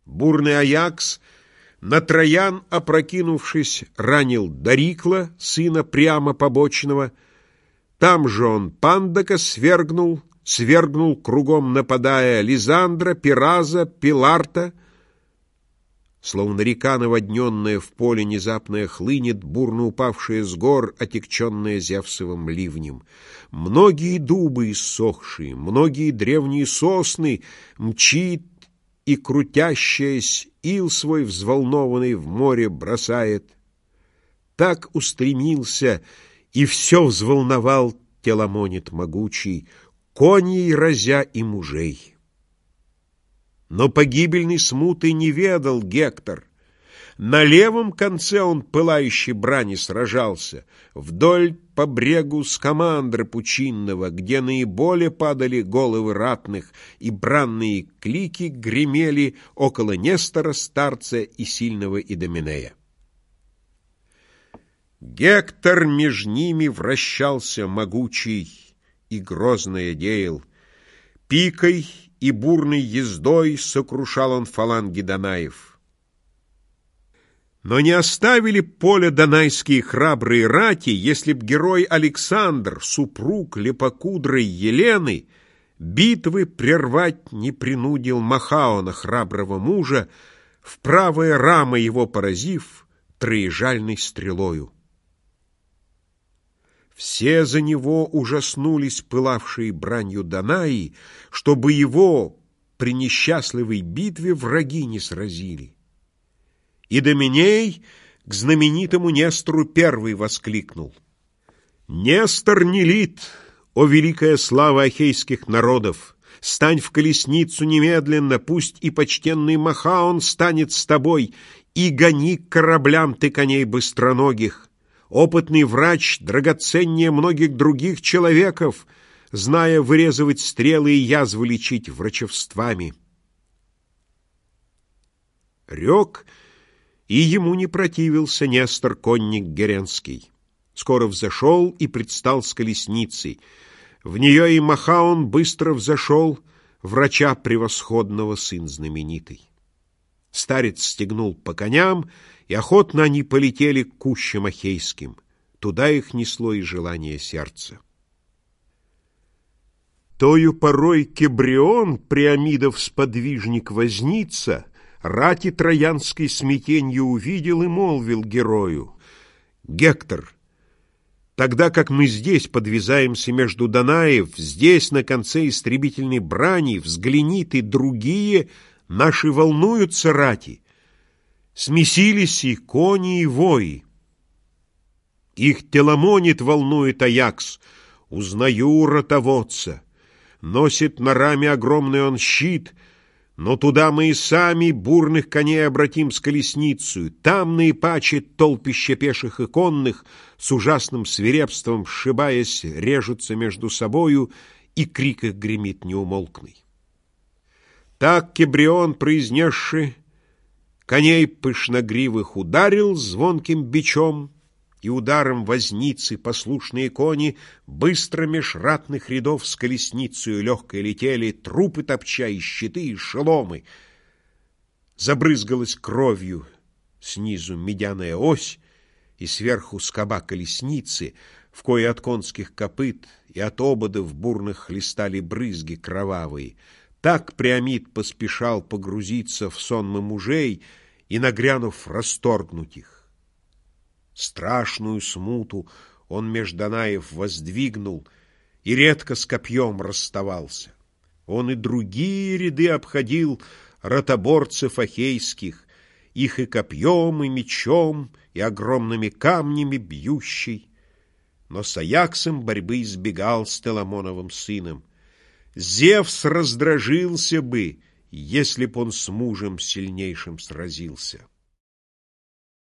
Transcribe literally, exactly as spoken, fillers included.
Бурный Аякс, на Троян опрокинувшись, ранил Дарикла, сына Приама Побочного. Там же он Пандака свергнул, свергнул, кругом нападая, Лизандра, Пираза, Пиларта. Словно река, наводненная, в поле внезапная хлынет, бурно упавшая с гор, отягченная Зевсовым ливнем. Многие дубы иссохшие, многие древние сосны мчит, и, крутящаясь, ил свой взволнованный в море бросает. Так устремился и все взволновал Теламонит могучий, коней разя и мужей. Но погибельной смуты не ведал Гектор. На левом конце он пылающей брани сражался, вдоль по брегу Скамандра пучинного, где наиболее падали головы ратных, и бранные клики гремели около Нестора, старца и сильного Идоменея. Гектор меж ними вращался могучий и грозное деял. Пикой и бурной ездой сокрушал он фаланги Данаев. Но не оставили поля донайские храбрые рати, если б герой Александр, супруг лепокудрой Елены, битвы прервать не принудил Махаона, храброго мужа, в правое рамо его поразив троежальной стрелою. Все за него ужаснулись, пылавшие бранью Данаи, чтобы его при несчастливой битве враги не сразили. Идоменей к знаменитому Нестору первый воскликнул: «Нестор Нелит, о великая слава ахейских народов! Стань в колесницу немедленно, пусть и почтенный Махаон станет с тобой, и гони к кораблям ты коней быстроногих. Опытный врач, драгоценнее многих других человеков, зная вырезывать стрелы и язвы лечить врачевствами». Рек, и ему не противился Нестор, конник Геренский. Скоро взошел и предстал с колесницей. В нее и Махаон быстро взошел, врача превосходного сын знаменитый. Старец стегнул по коням, и охотно они полетели к кущам ахейским. Туда их несло и желание сердца. Тою порой Кебрион, Приамидов сподвижник, возница, рати троянской смятенью увидел и молвил герою: «Гектор, тогда как мы здесь подвязаемся между Данаев, здесь на конце истребительной брани, взгляни ты, другие наши волнуются рати. Смесились и кони, и вои. Их Теламонит волнует Аякс, узнаю ротоводца. Носит на раме огромный он щит, но туда мы и сами бурных коней обратим с колесницей. Там наипаче толпища пеших и конных, с ужасным свирепством сшибаясь, режутся между собою, и крик их гремит неумолкный». Так Кебрион, произнесши, коней пышногривых ударил звонким бичом, и ударом возницы послушные кони быстро меж ратных рядов с колесницею легкой летели, трупы топча, и щиты, и шеломы. Забрызгалась кровью снизу медяная ось, и сверху скоба колесницы, в кое от конских копыт и от ободов бурных хлестали брызги кровавые. Так Приамид поспешал погрузиться в сонмы мужей и, нагрянув, расторгнуть их. Страшную смуту он меж Данаев воздвигнул и редко с копьем расставался. Он и другие ряды обходил ротоборцев ахейских, их и копьем, и мечом, и огромными камнями бьющий, но с Аяксом борьбы избегал с Теламоновым сыном. Зевс раздражился бы, если б он с мужем сильнейшим сразился.